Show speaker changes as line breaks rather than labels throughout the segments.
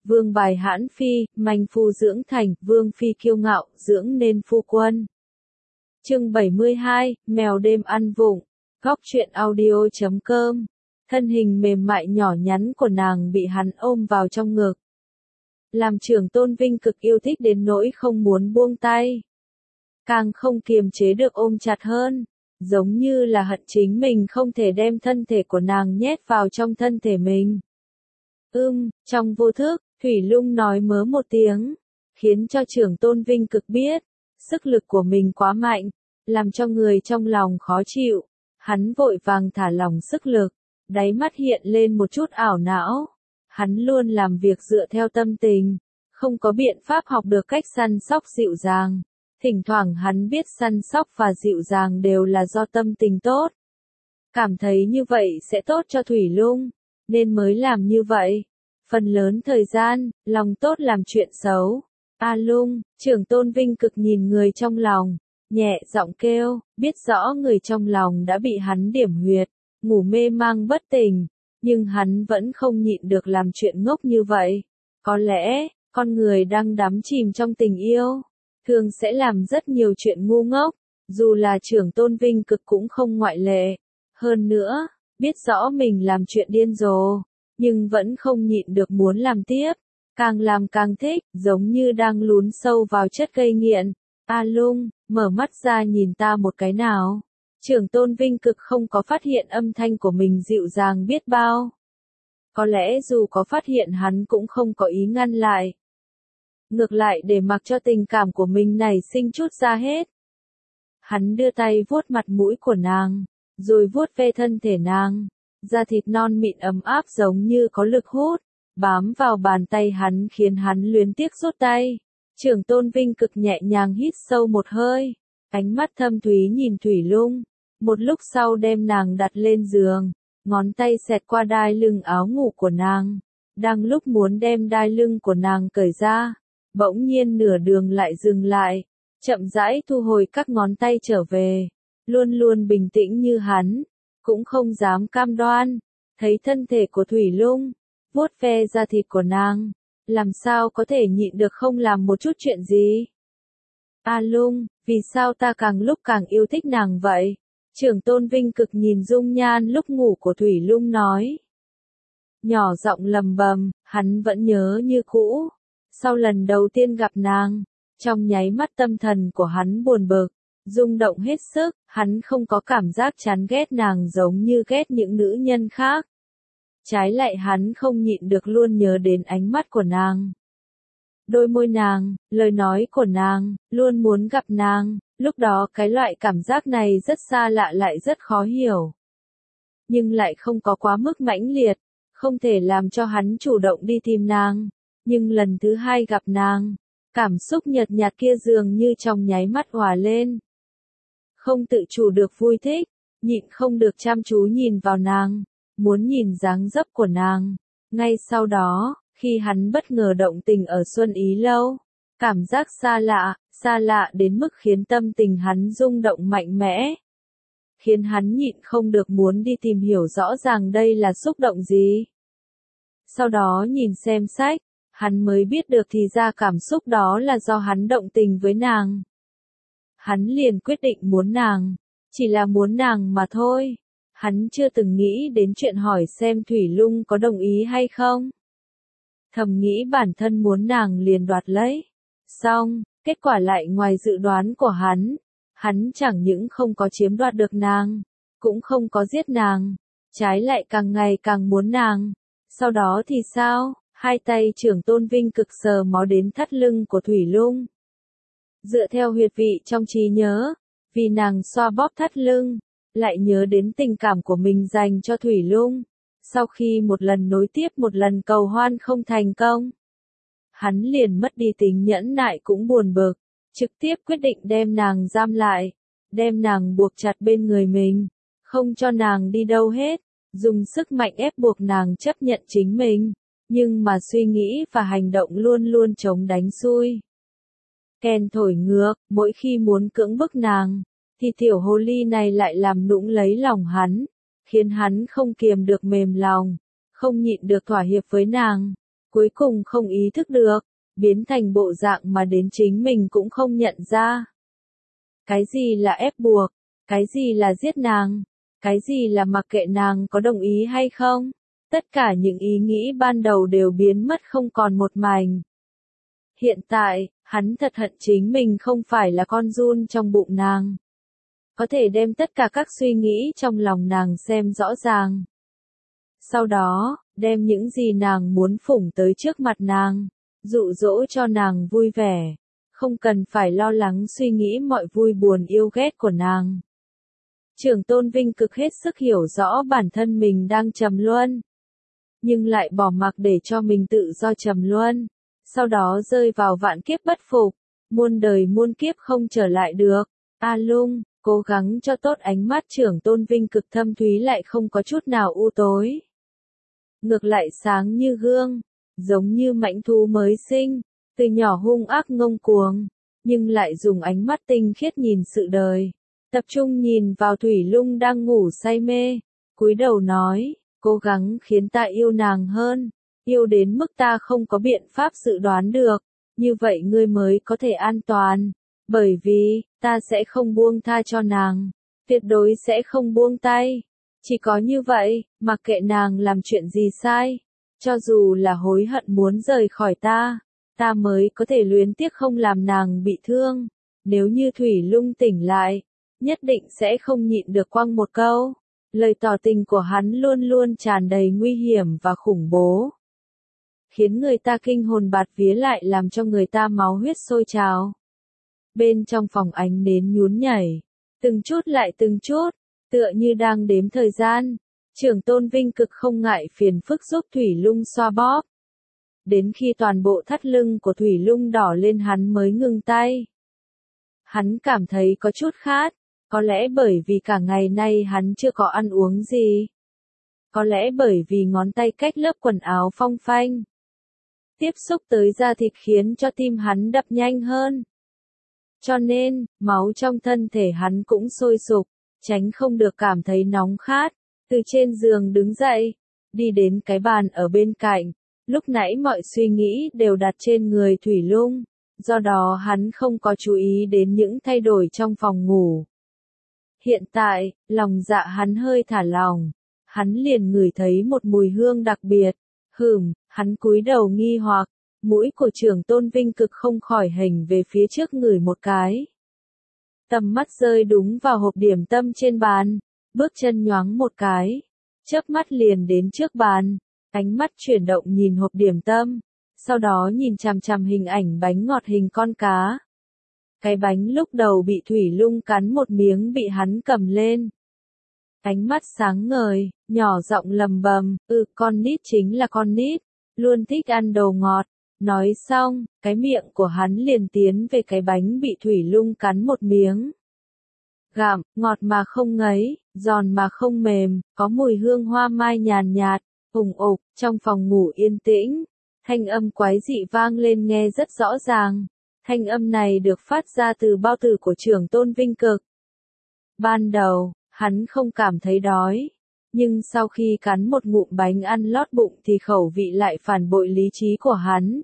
vương bài hãn phi, manh phu dưỡng thành, vương phi kiêu ngạo, dưỡng nên phu quân. Chương 72, mèo đêm ăn vụng. Góc truyện audio.com. Thân hình mềm mại nhỏ nhắn của nàng bị hắn ôm vào trong ngực. Làm trưởng Tôn Vinh cực yêu thích đến nỗi không muốn buông tay. Càng không kiềm chế được ôm chặt hơn, giống như là hận chính mình không thể đem thân thể của nàng nhét vào trong thân thể mình. Trong vô thức, Thủy Lung nói mớ một tiếng, khiến cho trưởng Tôn Vinh cực biết, sức lực của mình quá mạnh, làm cho người trong lòng khó chịu. Hắn vội vàng thả lỏng sức lực, đáy mắt hiện lên một chút ảo não. Hắn luôn làm việc dựa theo tâm tình, không có biện pháp học được cách săn sóc dịu dàng. Thỉnh thoảng hắn biết săn sóc và dịu dàng đều là do tâm tình tốt. Cảm thấy như vậy sẽ tốt cho Thủy Lung, nên mới làm như vậy. Phần lớn thời gian, lòng tốt làm chuyện xấu. A Lung, trưởng Tôn Vinh cực nhìn người trong lòng, nhẹ giọng kêu, biết rõ người trong lòng đã bị hắn điểm huyệt, ngủ mê mang bất tỉnh, nhưng hắn vẫn không nhịn được làm chuyện ngốc như vậy. Có lẽ, con người đang đắm chìm trong tình yêu, thường sẽ làm rất nhiều chuyện ngu ngốc, dù là trưởng Tôn Vinh cực cũng không ngoại lệ. Hơn nữa, biết rõ mình làm chuyện điên rồ, nhưng vẫn không nhịn được muốn làm tiếp, càng làm càng thích, giống như đang lún sâu vào chất gây nghiện. A Lung, mở mắt ra nhìn ta một cái nào. Trưởng Tôn Vinh cực không có phát hiện âm thanh của mình dịu dàng biết bao. Có lẽ dù có phát hiện hắn cũng không có ý ngăn lại. Ngược lại để mặc cho tình cảm của mình nảy sinh chút ra hết. Hắn đưa tay vuốt mặt mũi của nàng, rồi vuốt ve thân thể nàng. Da thịt non mịn ấm áp giống như có lực hút, bám vào bàn tay hắn khiến hắn luyến tiếc rút tay. Trưởng Tôn Vinh cực nhẹ nhàng hít sâu một hơi, ánh mắt thâm thúy nhìn Thủy Lung. Một lúc sau đem nàng đặt lên giường, ngón tay xẹt qua đai lưng áo ngủ của nàng. Đang lúc muốn đem đai lưng của nàng cởi ra, bỗng nhiên nửa đường lại dừng lại, chậm rãi thu hồi các ngón tay trở về. Luôn luôn bình tĩnh như hắn, cũng không dám cam đoan, thấy thân thể của Thủy Lung, vuốt ve da thịt của nàng, làm sao có thể nhịn được không làm một chút chuyện gì. A Lung, vì sao ta càng lúc càng yêu thích nàng vậy? Trưởng Tôn Vinh cực nhìn dung nhan lúc ngủ của Thủy Lung nói. Nhỏ giọng lầm bầm, hắn vẫn nhớ như cũ. Sau lần đầu tiên gặp nàng, trong nháy mắt tâm thần của hắn buồn bực, rung động hết sức, hắn không có cảm giác chán ghét nàng giống như ghét những nữ nhân khác. Trái lại hắn không nhịn được luôn nhớ đến ánh mắt của nàng. Đôi môi nàng, lời nói của nàng, luôn muốn gặp nàng, lúc đó cái loại cảm giác này rất xa lạ lại rất khó hiểu. Nhưng lại không có quá mức mãnh liệt, không thể làm cho hắn chủ động đi tìm nàng. Nhưng lần thứ hai gặp nàng, cảm xúc nhợt nhạt kia dường như trong nháy mắt hòa lên. Không tự chủ được vui thích, nhịn không được chăm chú nhìn vào nàng, muốn nhìn dáng dấp của nàng. Ngay sau đó, khi hắn bất ngờ động tình ở Xuân Ý Lâu, cảm giác xa lạ đến mức khiến tâm tình hắn rung động mạnh mẽ. Khiến hắn nhịn không được muốn đi tìm hiểu rõ ràng đây là xúc động gì. Sau đó nhìn xem sách, hắn mới biết được thì ra cảm xúc đó là do hắn động tình với nàng. Hắn liền quyết định muốn nàng, chỉ là muốn nàng mà thôi. Hắn chưa từng nghĩ đến chuyện hỏi xem Thủy Lung có đồng ý hay không. Thầm nghĩ bản thân muốn nàng liền đoạt lấy. Xong, kết quả lại ngoài dự đoán của hắn chẳng những không có chiếm đoạt được nàng, cũng không có giết nàng, trái lại càng ngày càng muốn nàng. Sau đó thì sao? Hai tay trưởng Tôn Vinh cực sờ mó đến thắt lưng của Thủy Lung. Dựa theo huyệt vị trong trí nhớ, vì nàng xoa bóp thắt lưng, lại nhớ đến tình cảm của mình dành cho Thủy Lung. Sau khi một lần nối tiếp một lần cầu hoan không thành công, hắn liền mất đi tính nhẫn nại cũng buồn bực, trực tiếp quyết định đem nàng giam lại, đem nàng buộc chặt bên người mình, không cho nàng đi đâu hết, dùng sức mạnh ép buộc nàng chấp nhận chính mình, nhưng mà suy nghĩ và hành động luôn luôn chống đánh xuôi. Kèn thổi ngược, mỗi khi muốn cưỡng bức nàng, thì tiểu hồ ly này lại làm nũng lấy lòng hắn, khiến hắn không kiềm được mềm lòng, không nhịn được thỏa hiệp với nàng. cuối cùng không ý thức được, biến thành bộ dạng mà đến chính mình cũng không nhận ra. Cái gì là ép buộc, cái gì là giết nàng, cái gì là mặc kệ nàng có đồng ý hay không, tất cả những ý nghĩ ban đầu đều biến mất không còn một mảnh. Hiện tại, hắn thật hận chính mình không phải là con giun trong bụng nàng. Có thể đem tất cả các suy nghĩ trong lòng nàng xem rõ ràng. Sau đó, đem những gì nàng muốn phủng tới trước mặt nàng, dụ dỗ cho nàng vui vẻ, không cần phải lo lắng suy nghĩ mọi vui buồn yêu ghét của nàng. Trưởng Tôn Vinh Cực hết sức hiểu rõ bản thân mình đang trầm luân, nhưng lại bỏ mặc để cho mình tự do trầm luân, sau đó rơi vào vạn kiếp bất phục, muôn đời muôn kiếp không trở lại được. A Lung, cố gắng cho tốt. Ánh mắt Trưởng Tôn Vinh Cực thâm thúy lại không có chút nào u tối. Ngược lại sáng như gương, giống như mãnh thú mới sinh, từ nhỏ hung ác ngông cuồng, nhưng lại dùng ánh mắt tinh khiết nhìn sự đời, tập trung nhìn vào Thủy Lung đang ngủ say mê, cúi đầu nói, cố gắng khiến ta yêu nàng hơn, yêu đến mức ta không có biện pháp dự đoán được, như vậy ngươi mới có thể an toàn, bởi vì, ta sẽ không buông tha cho nàng, tuyệt đối sẽ không buông tay. Chỉ có như vậy, mặc kệ nàng làm chuyện gì sai, cho dù là hối hận muốn rời khỏi ta, ta mới có thể luyến tiếc không làm nàng bị thương. Nếu như Thủy Lung tỉnh lại, nhất định sẽ không nhịn được quăng một câu. Lời tỏ tình của hắn luôn luôn tràn đầy nguy hiểm và khủng bố, khiến người ta kinh hồn bạt vía lại làm cho người ta máu huyết sôi trào. Bên trong phòng ánh nến nhún nhảy, từng chút lại từng chút, tựa như đang đếm thời gian. Trưởng Tôn Vinh Cực không ngại phiền phức giúp Thủy Lung xoa bóp. Đến khi toàn bộ thắt lưng của Thủy Lung đỏ lên hắn mới ngừng tay. Hắn cảm thấy có chút khát, có lẽ bởi vì cả ngày nay hắn chưa có ăn uống gì. Có lẽ bởi vì ngón tay cách lớp quần áo phong phanh. Tiếp xúc tới da thịt khiến cho tim hắn đập nhanh hơn. Cho nên, máu trong thân thể hắn cũng sôi sục, tránh không được cảm thấy nóng khát. Từ trên giường đứng dậy, đi đến cái bàn ở bên cạnh. Lúc nãy mọi suy nghĩ đều đặt trên người Thủy Lung, do đó hắn không có chú ý đến những thay đổi trong phòng ngủ. Hiện tại, lòng dạ hắn hơi thả lỏng, hắn liền ngửi thấy một mùi hương đặc biệt. Hắn cúi đầu nghi hoặc, mũi của Trưởng Tôn Vinh Cực không khỏi hành về phía trước ngửi một cái. Tầm mắt rơi đúng vào hộp điểm tâm trên bàn, bước chân nhoáng một cái, chớp mắt liền đến trước bàn, ánh mắt chuyển động nhìn hộp điểm tâm, sau đó nhìn chằm chằm hình ảnh bánh ngọt hình con cá. Cái bánh lúc đầu bị Thủy Lung cắn một miếng bị hắn cầm lên. Ánh mắt sáng ngời, nhỏ giọng lầm bầm, con nít chính là con nít, luôn thích ăn đồ ngọt. Nói xong, cái miệng của hắn liền tiến về cái bánh bị Thủy Lung cắn một miếng. Gặm, ngọt mà không ngấy, giòn mà không mềm, có mùi hương hoa mai nhàn nhạt, ủng ục, trong phòng ngủ yên tĩnh. Thanh âm quái dị vang lên nghe rất rõ ràng. Thanh âm này được phát ra từ bao tử của Trưởng Tôn Vinh Cực. Ban đầu, hắn không cảm thấy đói. Nhưng sau khi cắn một ngụm bánh ăn lót bụng thì khẩu vị lại phản bội lý trí của hắn.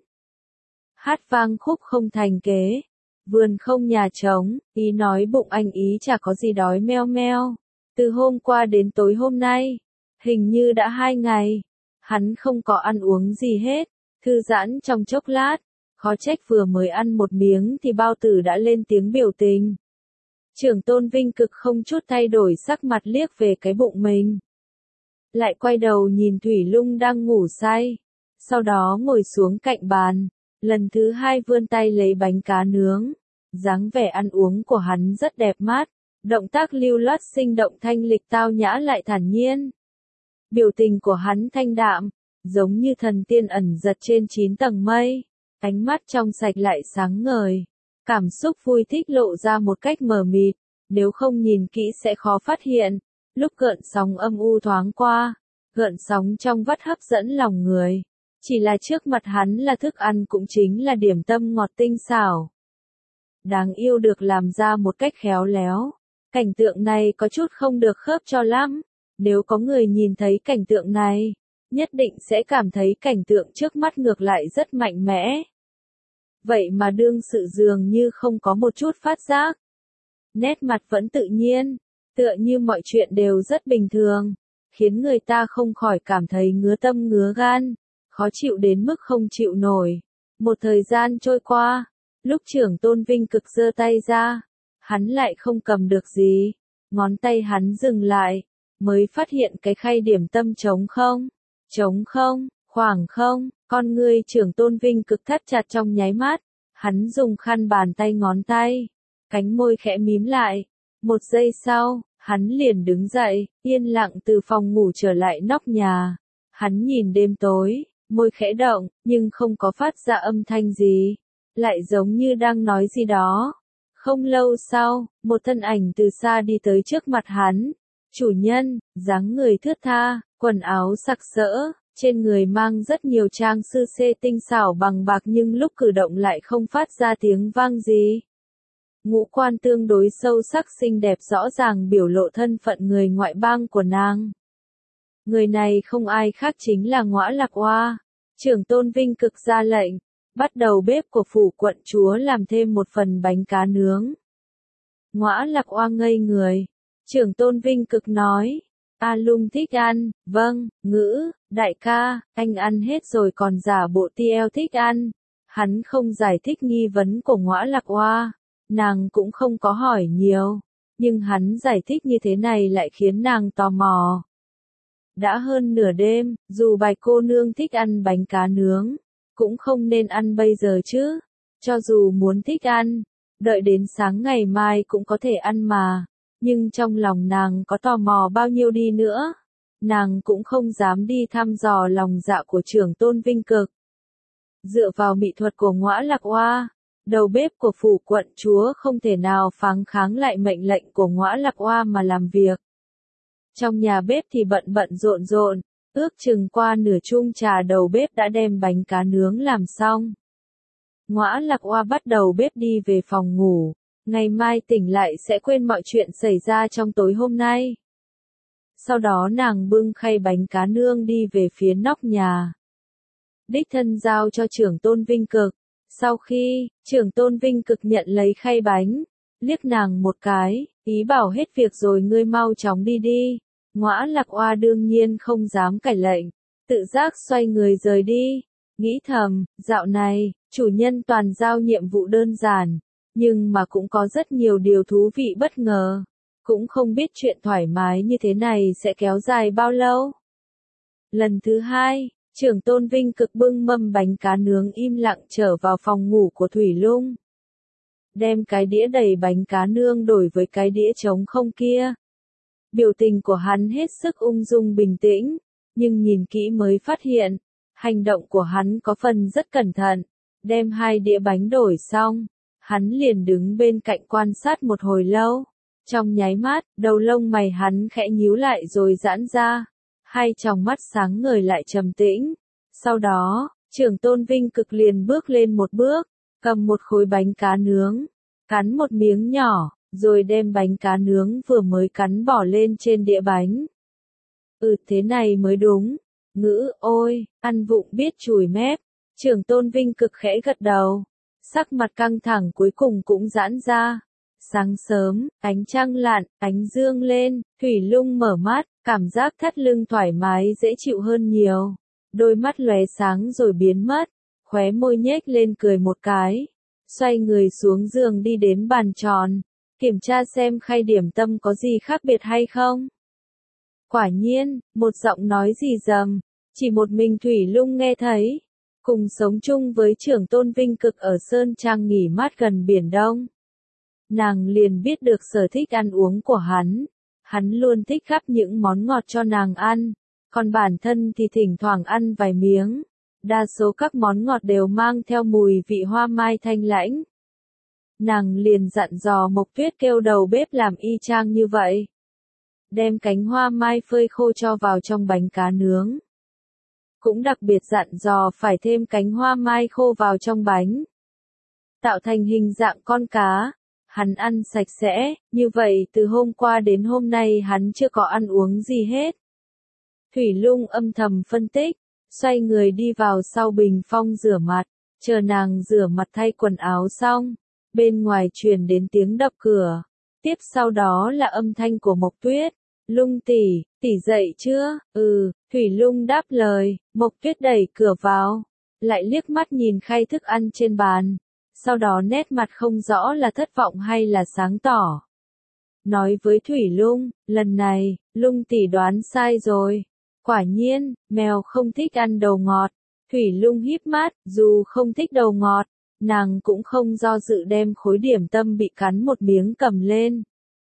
Hát vang khúc không thành kế. Vườn không nhà trống, ý nói bụng anh ý chả có gì đói meo meo. Từ hôm qua đến tối hôm nay, hình như đã 2 ngày, hắn không có ăn uống gì hết, thư giãn trong chốc lát, khó trách vừa mới ăn một miếng thì bao tử đã lên tiếng biểu tình. Trưởng Tôn Vinh Cực không chút thay đổi sắc mặt liếc về cái bụng mình. Lại quay đầu nhìn Thủy Lung đang ngủ say, sau đó ngồi xuống cạnh bàn, lần thứ 2 vươn tay lấy bánh cá nướng. Dáng vẻ ăn uống của hắn rất đẹp mắt, động tác lưu loát sinh động thanh lịch tao nhã lại thản nhiên. Biểu tình của hắn thanh đạm, giống như thần tiên ẩn giật trên 9 tầng mây, ánh mắt trong sạch lại sáng ngời. Cảm xúc vui thích lộ ra một cách mờ mịt, nếu không nhìn kỹ sẽ khó phát hiện. Lúc gợn sóng âm u thoáng qua, gợn sóng trong vắt hấp dẫn lòng người. Chỉ là trước mặt hắn là thức ăn cũng chính là điểm tâm ngọt tinh xảo. Đáng yêu được làm ra một cách khéo léo. Cảnh tượng này có chút không được khớp cho lắm. Nếu có người nhìn thấy cảnh tượng này, nhất định sẽ cảm thấy cảnh tượng trước mắt ngược lại rất mạnh mẽ. Vậy mà đương sự dường như không có một chút phát giác. Nét mặt vẫn tự nhiên, tựa như mọi chuyện đều rất bình thường, khiến người ta không khỏi cảm thấy ngứa tâm ngứa gan, khó chịu đến mức không chịu nổi. Một thời gian trôi qua, lúc trưởng Tôn Vinh Cực giơ tay ra, hắn lại không cầm được gì, ngón tay hắn dừng lại, mới phát hiện cái khay điểm tâm trống không, khoảng không, con ngươi trưởng Tôn Vinh Cực thắt chặt trong nháy mắt, hắn dùng khăn bàn tay ngón tay, cánh môi khẽ mím lại, một giây sau, hắn liền đứng dậy, yên lặng từ phòng ngủ trở lại nóc nhà, hắn nhìn đêm tối, môi khẽ động, nhưng không có phát ra âm thanh gì, lại giống như đang nói gì đó. Không lâu sau, một thân ảnh từ xa đi tới trước mặt hắn. Chủ nhân, dáng người thướt tha, quần áo sặc sỡ, trên người mang rất nhiều trang sư xê tinh xảo bằng bạc nhưng lúc cử động lại không phát ra tiếng vang gì. Ngũ quan tương đối sâu sắc xinh đẹp rõ ràng biểu lộ thân phận người ngoại bang của nàng. Người này không ai khác chính là Ngõa Lạc Oa. Trưởng Tôn Vinh Cực ra lệnh, bắt đầu bếp của phủ quận chúa làm thêm một phần bánh cá nướng. Ngõa Lạc Oa ngây người. Trưởng Tôn Vinh Cực nói, A Lung thích ăn, vâng, Ngữ, đại ca, anh ăn hết rồi còn giả bộ Tiel thích ăn. Hắn không giải thích nghi vấn của Ngõa Lạc Oa, nàng cũng không có hỏi nhiều, nhưng hắn giải thích như thế này lại khiến nàng tò mò. Đã hơn nửa đêm, dù Bạch cô nương thích ăn bánh cá nướng, cũng không nên ăn bây giờ chứ. Cho dù muốn thích ăn, đợi đến sáng ngày mai cũng có thể ăn mà. Nhưng trong lòng nàng có tò mò bao nhiêu đi nữa, nàng cũng không dám đi thăm dò lòng dạ của trưởng Tôn Vinh Cực. Dựa vào mỹ thuật của Ngõa Lạc Oa, đầu bếp của phủ quận chúa không thể nào pháng kháng lại mệnh lệnh của Ngõa Lạc Oa mà làm việc. Trong nhà bếp thì bận bận rộn rộn, ước chừng qua nửa chung trà đầu bếp đã đem bánh cá nướng làm xong. Ngõa Lạc Oa bắt đầu bếp đi về phòng ngủ, ngày mai tỉnh lại sẽ quên mọi chuyện xảy ra trong tối hôm nay. Sau đó nàng bưng khay bánh cá nướng đi về phía nóc nhà. Đích thân giao cho trưởng Tôn Vinh Cực. Sau khi, trưởng Tôn Vinh Cực nhận lấy khay bánh, liếc nàng một cái, ý bảo hết việc rồi ngươi mau chóng đi đi. Ngõa Lạc Oa đương nhiên không dám cãi lệnh, tự giác xoay người rời đi, nghĩ thầm, dạo này, chủ nhân toàn giao nhiệm vụ đơn giản, nhưng mà cũng có rất nhiều điều thú vị bất ngờ, cũng không biết chuyện thoải mái như thế này sẽ kéo dài bao lâu. Lần thứ hai, trưởng Tôn Vinh Cực bưng mâm bánh cá nướng im lặng trở vào phòng ngủ của Thủy Lung. Đem cái đĩa đầy bánh cá nướng đổi với cái đĩa trống không kia. Biểu tình của hắn hết sức ung dung bình tĩnh, nhưng nhìn kỹ mới phát hiện, hành động của hắn có phần rất cẩn thận. Đem hai đĩa bánh đổi xong, hắn liền đứng bên cạnh quan sát một hồi lâu. Trong nháy mắt, đầu lông mày hắn khẽ nhíu lại rồi giãn ra. Hai tròng mắt sáng ngời lại trầm tĩnh. Sau đó, trưởng Tôn Vinh Cực liền bước lên một bước, cầm một khối bánh cá nướng, cắn một miếng nhỏ, rồi đem bánh cá nướng vừa mới cắn bỏ lên trên đĩa bánh. Thế này mới đúng. Ngữ, ôi, ăn vụng biết chùi mép. Trưởng Tôn Vinh Cực khẽ gật đầu. Sắc mặt căng thẳng cuối cùng cũng giãn ra. Sáng sớm, ánh trăng lặn, ánh dương lên, Thủy Lung mở mắt, cảm giác thắt lưng thoải mái dễ chịu hơn nhiều. Đôi mắt lóe sáng rồi biến mất, khóe môi nhếch lên cười một cái. Xoay người xuống giường đi đến bàn tròn, kiểm tra xem khay điểm tâm có gì khác biệt hay không. Quả nhiên, một giọng nói rì rầm, chỉ một mình Thủy Lung nghe thấy. Cùng sống chung với trưởng Tôn Vinh Cực ở Sơn Trang nghỉ mát gần Biển Đông. Nàng liền biết được sở thích ăn uống của hắn. Hắn luôn thích gắp những món ngọt cho nàng ăn, còn bản thân thì thỉnh thoảng ăn vài miếng. Đa số các món ngọt đều mang theo mùi vị hoa mai thanh lãnh. Nàng liền dặn dò Mộc Tuyết kêu đầu bếp làm y chang như vậy. Đem cánh hoa mai phơi khô cho vào trong bánh cá nướng. Cũng đặc biệt dặn dò phải thêm cánh hoa mai khô vào trong bánh. Tạo thành hình dạng con cá. Hắn ăn sạch sẽ, như vậy từ hôm qua đến hôm nay hắn chưa có ăn uống gì hết. Thủy Lung âm thầm phân tích, xoay người đi vào sau bình phong rửa mặt, chờ nàng rửa mặt thay quần áo xong, bên ngoài truyền đến tiếng đập cửa, tiếp sau đó là âm thanh của Mộc Tuyết, Lung tỷ, tỷ dậy chưa? Ừ, Thủy Lung đáp lời, Mộc Tuyết đẩy cửa vào, lại liếc mắt nhìn khay thức ăn trên bàn, sau đó nét mặt không rõ là thất vọng hay là sáng tỏ. Nói với Thủy Lung, lần này, Lung tỷ đoán sai rồi. Quả nhiên, mèo không thích ăn đầu ngọt. Thủy Lung híp mắt, dù không thích đầu ngọt, nàng cũng không do dự đem khối điểm tâm bị cắn một miếng cầm lên.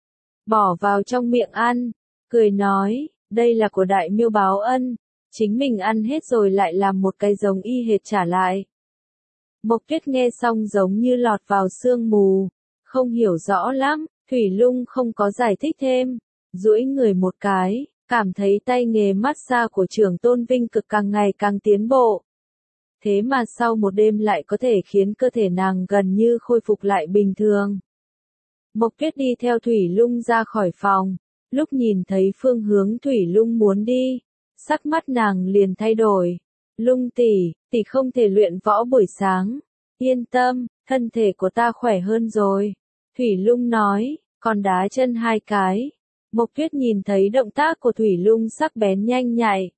Bỏ vào trong miệng ăn, cười nói, đây là của Đại Miêu báo ân, chính mình ăn hết rồi lại làm một cái giống y hệt trả lại. Mộc Tuyết nghe xong giống như lọt vào sương mù, không hiểu rõ lắm, Thủy Lung không có giải thích thêm, duỗi người một cái, cảm thấy tay nghề massage của trưởng Tôn Vinh Cực càng ngày càng tiến bộ. Thế mà sau một đêm lại có thể khiến cơ thể nàng gần như khôi phục lại bình thường. Mộc Tuyết đi theo Thủy Lung ra khỏi phòng, lúc nhìn thấy phương hướng Thủy Lung muốn đi, sắc mắt nàng liền thay đổi. Lung tỷ, tỷ không thể luyện võ buổi sáng. Yên tâm, thân thể của ta khỏe hơn rồi. Thủy Lung nói, còn đá chân hai cái. Mộc Tuyết nhìn thấy động tác của Thủy Lung sắc bén nhanh nhạy.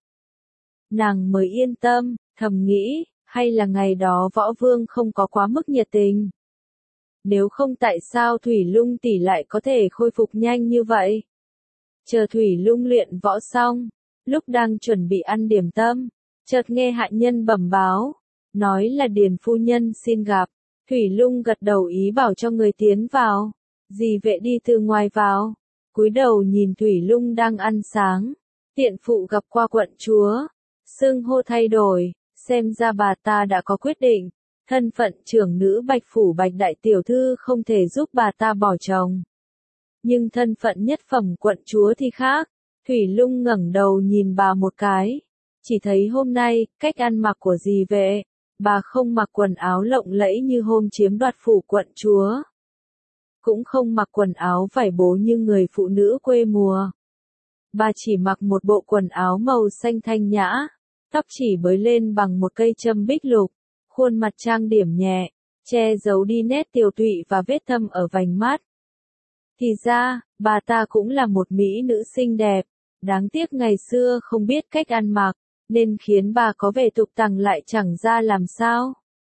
Nàng mới yên tâm, thầm nghĩ, hay là ngày đó Võ Vương không có quá mức nhiệt tình. Nếu không tại sao Thủy Lung tỷ lại có thể khôi phục nhanh như vậy? Chờ Thủy Lung luyện võ xong, lúc đang chuẩn bị ăn điểm tâm, chợt nghe hạ nhân bẩm báo, nói là Điền phu nhân xin gặp. Thủy Lung gật đầu ý bảo cho người tiến vào. Dì vệ đi từ ngoài vào, cúi đầu nhìn Thủy Lung đang ăn sáng. Tiện phụ gặp qua quận chúa, xưng hô thay đổi, xem ra bà ta đã có quyết định. Thân phận trưởng nữ Bạch phủ Bạch đại tiểu thư không thể giúp bà ta bỏ chồng. Nhưng thân phận nhất phẩm quận chúa thì khác. Thủy Lung ngẩng đầu nhìn bà một cái, chỉ thấy hôm nay, cách ăn mặc của dì vệ, bà không mặc quần áo lộng lẫy như hôm chiếm đoạt phủ quận chúa. Cũng không mặc quần áo vải bố như người phụ nữ quê mùa. Bà chỉ mặc một bộ quần áo màu xanh thanh nhã, tóc chỉ bới lên bằng một cây châm bích lục, khuôn mặt trang điểm nhẹ, che giấu đi nét tiều tụy và vết thâm ở vành mắt. Thì ra, bà ta cũng là một mỹ nữ xinh đẹp, đáng tiếc ngày xưa không biết cách ăn mặc, nên khiến bà có vẻ tục tằng lại chẳng ra làm sao.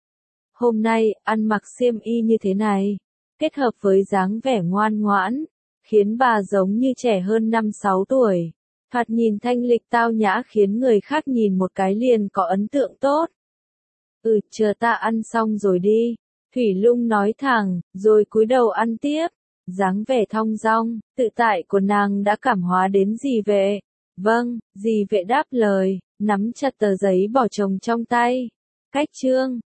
Hôm nay, ăn mặc xiêm y như thế này, kết hợp với dáng vẻ ngoan ngoãn, khiến bà giống như trẻ hơn 5-6 tuổi. Thoạt nhìn thanh lịch tao nhã khiến người khác nhìn một cái liền có ấn tượng tốt. Chờ ta ăn xong rồi đi. Thủy Lung nói thẳng, rồi cúi đầu ăn tiếp. Dáng vẻ thong dong, tự tại của nàng đã cảm hóa đến dì vệ. Vâng, dì vệ đáp lời, nắm chặt tờ giấy bỏ chồng trong tay. Cách chương